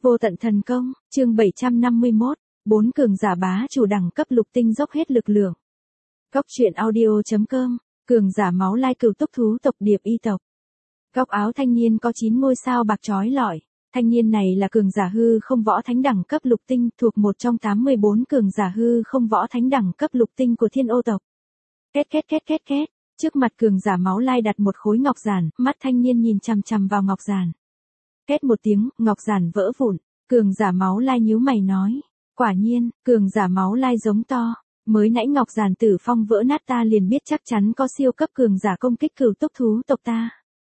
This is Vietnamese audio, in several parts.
Vô tận thần công, chương 751, 4 cường giả bá chủ đẳng cấp lục tinh dốc hết lực lượng. Góc truyện audio.com, cường giả máu lai cửu túc thú tộc điệp y tộc. Góc áo thanh niên có 9 ngôi sao bạc chói lọi, thanh niên này là cường giả hư không võ thánh đẳng cấp lục tinh, thuộc một trong 84 cường giả hư không võ thánh đẳng cấp lục tinh của Thiên Ô tộc. Két. Trước mặt cường giả máu lai đặt một khối ngọc giản, mắt thanh niên nhìn chằm chằm vào ngọc giản. Két một tiếng, ngọc giản vỡ vụn, cường giả máu lai nhíu mày nói, quả nhiên, cường giả máu lai giống to, mới nãy ngọc giản tử phong vỡ nát ta liền biết chắc chắn có siêu cấp cường giả công kích cửu túc thú tộc ta.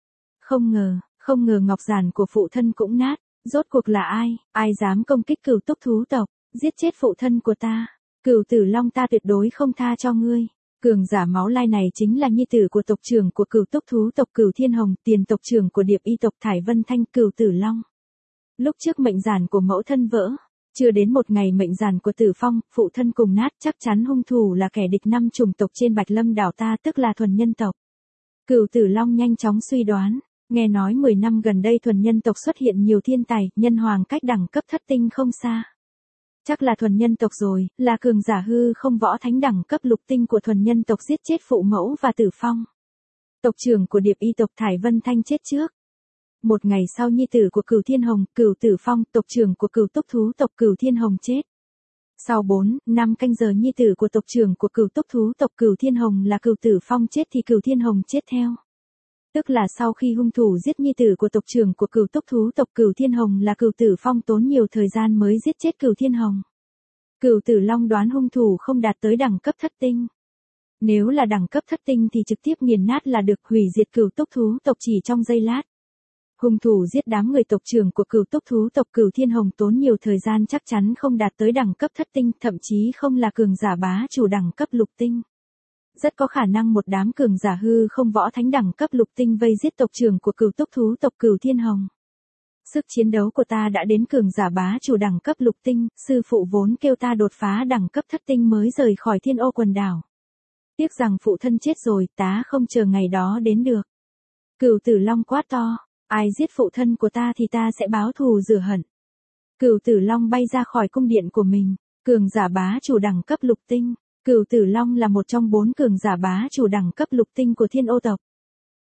Không ngờ ngọc giản của phụ thân cũng nát, rốt cuộc là ai dám công kích cửu túc thú tộc, giết chết phụ thân của ta, Cửu Tử Long ta tuyệt đối không tha cho ngươi. Cường giả máu lai này chính là nhi tử của tộc trưởng của cửu túc thú tộc Cửu Thiên Hồng, tiền tộc trưởng của điệp y tộc Thải Vân Thanh Cửu Tử Long. Lúc trước mệnh giản của mẫu thân vỡ, chưa đến một ngày mệnh giản của Tử Phong, phụ thân cùng nát, chắc chắn hung thủ là kẻ địch 5 chủng tộc trên Bạch Lâm đảo ta, tức là thuần nhân tộc. Cửu Tử Long nhanh chóng suy đoán, nghe nói 10 năm gần đây thuần nhân tộc xuất hiện nhiều thiên tài, nhân hoàng cách đẳng cấp thất tinh không xa. Chắc là thuần nhân tộc rồi, là cường giả hư không võ thánh đẳng cấp lục tinh của thuần nhân tộc giết chết phụ mẫu và Tử Phong. Tộc trưởng của điệp y tộc Thải Vân Thanh chết trước. Một ngày sau nhi tử của Cửu Thiên Hồng, Cửu Tử Phong, tộc trưởng của cửu túc thú tộc Cửu Thiên Hồng chết. Sau 4-5 canh giờ nhi tử của tộc trưởng của cửu túc thú tộc Cửu Thiên Hồng là Cửu Tử Phong chết thì Cửu Thiên Hồng chết theo. Tức là sau khi hung thủ giết nhi tử của tộc trưởng của cửu túc thú tộc Cửu Thiên Hồng là Cửu Tử Phong tốn nhiều thời gian mới giết chết Cửu Thiên Hồng. Cửu Tử Long đoán hung thủ không đạt tới đẳng cấp thất tinh. Nếu là đẳng cấp thất tinh thì trực tiếp nghiền nát là được, hủy diệt cửu túc thú tộc chỉ trong giây lát. Hung thủ giết đám người tộc trưởng của cửu túc thú tộc Cửu Thiên Hồng tốn nhiều thời gian, chắc chắn không đạt tới đẳng cấp thất tinh, thậm chí không là cường giả bá chủ đẳng cấp lục tinh. Rất có khả năng một đám cường giả hư không võ thánh đẳng cấp lục tinh vây giết tộc trưởng của cửu túc thú tộc Cửu Thiên Hồng. Sức chiến đấu của ta đã đến cường giả bá chủ đẳng cấp lục tinh, sư phụ vốn kêu ta đột phá đẳng cấp thất tinh mới rời khỏi Thiên Ô quần đảo. Tiếc rằng phụ thân chết rồi, ta không chờ ngày đó đến được. Cửu Tử Long quát to, ai giết phụ thân của ta thì ta sẽ báo thù rửa hận. Cửu Tử Long bay ra khỏi cung điện của mình, cường giả bá chủ đẳng cấp lục tinh. Cửu Tử Long là một trong 4 cường giả bá chủ đẳng cấp lục tinh của Thiên Ô tộc.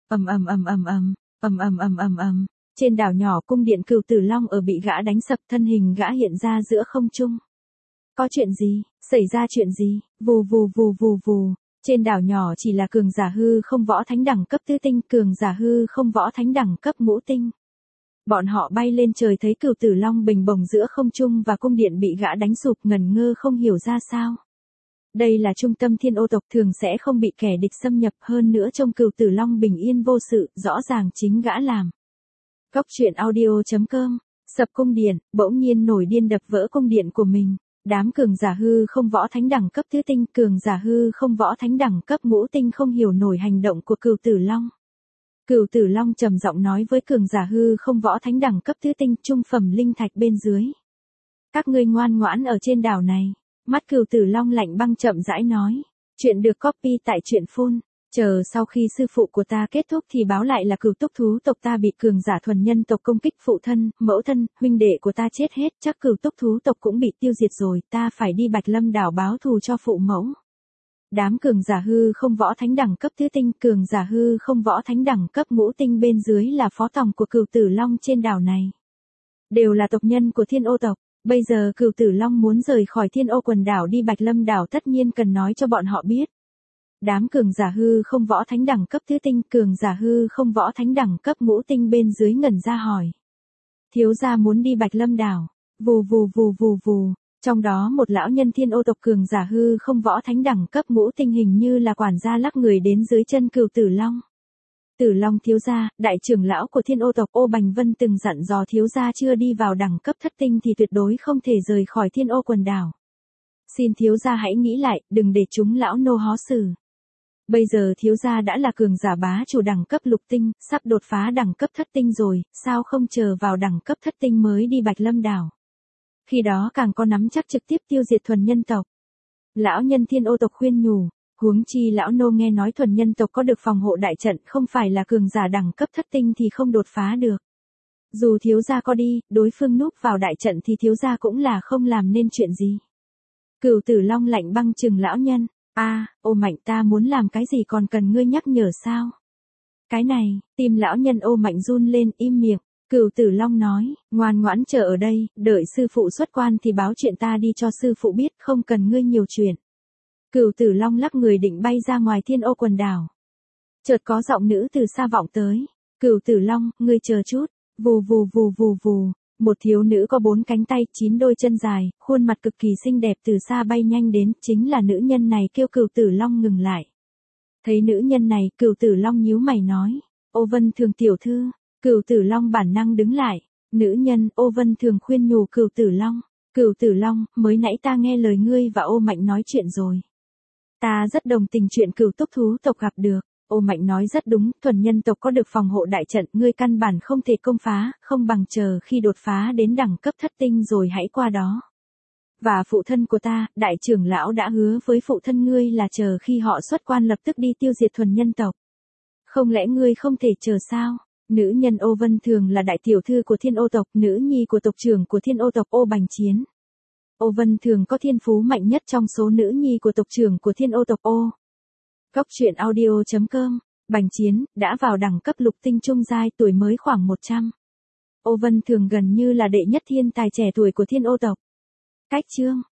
Ầm. Trên đảo nhỏ cung điện Cửu Tử Long ở bị gã đánh sập, thân hình gã hiện ra giữa không trung. Có chuyện gì? Xảy ra chuyện gì? Vù. Trên đảo nhỏ chỉ là cường giả hư không võ thánh đẳng cấp tứ tinh, cường giả hư không võ thánh đẳng cấp ngũ tinh. Bọn họ bay lên trời thấy Cửu Tử Long bình bồng giữa không trung và cung điện bị gã đánh sụp, ngẩn ngơ không hiểu ra sao. Đây là trung tâm Thiên Ô tộc, thường sẽ không bị kẻ địch xâm nhập, hơn nữa trông Cửu Tử Long bình yên vô sự, rõ ràng chính gã làm. Góc truyện audio.com, sập cung điện, bỗng nhiên nổi điên đập vỡ cung điện của mình. Đám cường giả hư không võ thánh đẳng cấp tứ tinh, cường giả hư không võ thánh đẳng cấp ngũ tinh không hiểu nổi hành động của Cửu Tử Long. Cửu Tử Long trầm giọng nói với cường giả hư không võ thánh đẳng cấp tứ tinh, trung phẩm linh thạch bên dưới. Các ngươi ngoan ngoãn ở trên đảo này. Mắt Cửu Tử Long lạnh băng chậm rãi nói. Chuyện được copy tại truyện phun. Chờ sau khi sư phụ của ta kết thúc thì báo lại là cửu túc thú tộc ta bị cường giả thuần nhân tộc công kích, phụ thân, mẫu thân, huynh đệ của ta chết hết, chắc cửu túc thú tộc cũng bị tiêu diệt rồi, ta phải đi Bạch Lâm đảo báo thù cho phụ mẫu. Đám cường giả hư không võ thánh đẳng cấp tứ tinh, cường giả hư không võ thánh đẳng cấp ngũ tinh bên dưới là phó tòng của Cửu Tử Long trên đảo này. Đều là tộc nhân của Thiên Ô tộc. Bây giờ Cửu Tử Long muốn rời khỏi Thiên Ô quần đảo đi Bạch Lâm đảo, tất nhiên cần nói cho bọn họ biết. Đám cường giả hư không võ thánh đẳng cấp tứ tinh, cường giả hư không võ thánh đẳng cấp ngũ tinh bên dưới ngẩn ra hỏi. Thiếu gia muốn đi Bạch Lâm đảo. Vù. Trong đó một lão nhân Thiên Ô tộc cường giả hư không võ thánh đẳng cấp ngũ tinh hình như là quản gia lắc người đến dưới chân Cửu Tử Long. Tử Long thiếu gia, đại trưởng lão của Thiên Ô tộc Ô Bành Vân từng dặn dò thiếu gia chưa đi vào đẳng cấp thất tinh thì tuyệt đối không thể rời khỏi Thiên Ô quần đảo. Xin thiếu gia hãy nghĩ lại, đừng để chúng lão nô hó xử. Bây giờ thiếu gia đã là cường giả bá chủ đẳng cấp lục tinh, sắp đột phá đẳng cấp thất tinh rồi, sao không chờ vào đẳng cấp thất tinh mới đi Bạch Lâm đảo. Khi đó càng có nắm chắc trực tiếp tiêu diệt thuần nhân tộc. Lão nhân Thiên Ô tộc khuyên nhủ, huống chi lão nô nghe nói thuần nhân tộc có được phòng hộ đại trận, không phải là cường giả đẳng cấp thất tinh thì không đột phá được. Dù thiếu gia có đi, đối phương núp vào đại trận thì thiếu gia cũng là không làm nên chuyện gì. Cửu Tử Long lạnh băng chừng lão nhân, Ô Mạnh ta muốn làm cái gì còn cần ngươi nhắc nhở sao? Cái này, tim lão nhân Ô Mạnh run lên im miệng, Cửu Tử Long nói, ngoan ngoãn chờ ở đây, đợi sư phụ xuất quan thì báo chuyện ta đi cho sư phụ biết, không cần ngươi nhiều chuyện. Cửu Tử Long lắc người định bay ra ngoài Thiên Ô quần đảo. Chợt có giọng nữ từ xa vọng tới, Cửu Tử Long, ngươi chờ chút, vù vù vù vù vù, một thiếu nữ có 4 cánh tay, 9 đôi chân dài, khuôn mặt cực kỳ xinh đẹp từ xa bay nhanh đến, chính là nữ nhân này kêu Cửu Tử Long ngừng lại. Thấy nữ nhân này, Cửu Tử Long nhíu mày nói, Ô Vân Thường tiểu thư, Cửu Tử Long bản năng đứng lại, nữ nhân, Ô Vân Thường khuyên nhủ Cửu Tử Long, mới nãy ta nghe lời ngươi và Ô Mạnh nói chuyện rồi. Ta rất đồng tình chuyện Cửu Túc thú tộc gặp được. Ô Mạnh nói rất đúng, thuần nhân tộc có được phòng hộ đại trận, ngươi căn bản không thể công phá, không bằng chờ khi đột phá đến đẳng cấp thất tinh rồi hãy qua đó. Và phụ thân của ta, đại trưởng lão đã hứa với phụ thân ngươi là chờ khi họ xuất quan lập tức đi tiêu diệt thuần nhân tộc. Không lẽ ngươi không thể chờ sao? Nữ nhân Ô Vân Thường là đại tiểu thư của Thiên Ô tộc, nữ nhi của tộc trưởng của Thiên Ô tộc Ô Bành Chiến. Ô Vân Thường có thiên phú mạnh nhất trong số nữ nhi của tộc trưởng của Thiên Ô tộc Ô. Góc truyện audio.com, Bành Chiến, đã vào đẳng cấp lục tinh trung giai, tuổi mới khoảng 100. Ô Vân Thường gần như là đệ nhất thiên tài trẻ tuổi của Thiên Ô tộc. Cách chương